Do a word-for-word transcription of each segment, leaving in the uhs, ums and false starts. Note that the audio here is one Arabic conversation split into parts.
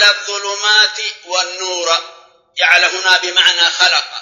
الظلمات والنور. جعل هنا بمعنى خلق.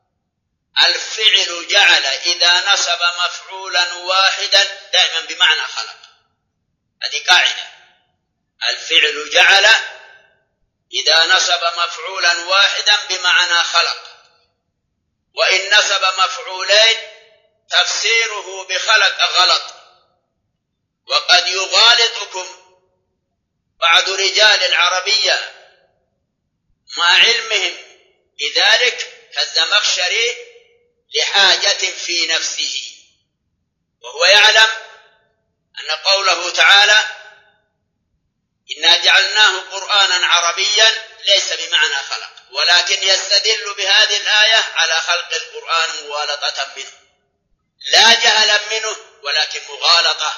الفعل جعل إذا نصب مفعولا واحدا دائما بمعنى خلق، هذه قاعدة. الفعل جعل إذا نصب مفعولا واحدا بمعنى خلق، وإن نصب مفعولين تفسيره بخلق غلط. وقد يغالطكم بعض رجال العربية مع علمهم بذلك كالزمخشري لحاجة في نفسه، وهو يعلم أن قوله تعالى إنا جعلناه قرآنا عربيا ليس بمعنى خلق، ولكن يستدل بهذه الآية على خلق القرآن مغالطة منه، لا جهلا منه ولكن مغالطة،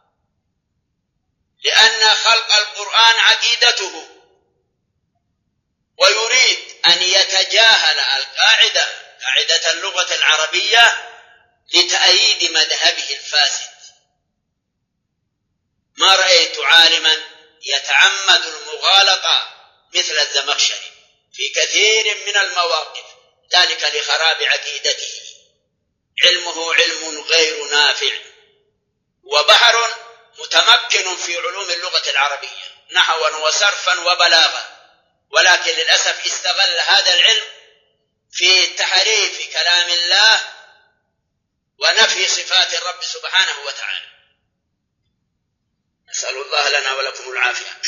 لأن خلق القرآن عقيدته، ويريد أن يتجاهل القاعدة قاعدة اللغة العربية لتأييد مذهبه الفاسد. ما رأيت عالما يتعمد المغالطة مثل الزمخشري في كثير من المواقف، ذلك لخراب عقيدته. علمه علم غير نافع، وبحر متمكن في علوم اللغة العربية نحوا وصرفا وبلاغا، ولكن للأسف استغل هذا العلم في تحريف كلام الله ونفي صفات الرب سبحانه وتعالى. نسأل الله لنا ولكم العافية.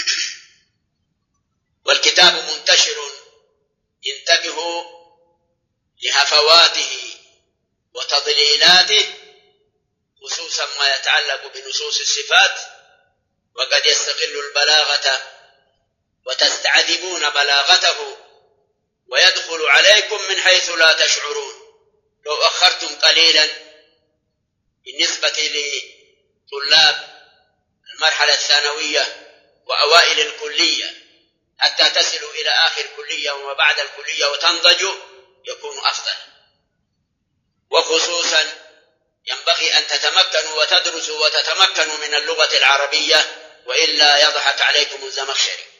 والكتاب منتشر، انتبهوا لهفواته وتضليلاته، خصوصا ما يتعلق بنصوص الصفات، وقد يستغل البلاغة وتستعذبون بلاغته ويدخل عليكم من حيث لا تشعرون. لو أخرتم قليلا بالنسبة لطلاب المرحلة الثانوية وأوائل الكلية حتى تصلوا إلى آخر كلية وما بعد الكلية وتنضجوا يكون أفضل. وخصوصا ينبغي أن تتمكنوا وتدرسوا وتتمكنوا من اللغة العربية، وإلا يضحك عليكم الزمخشري.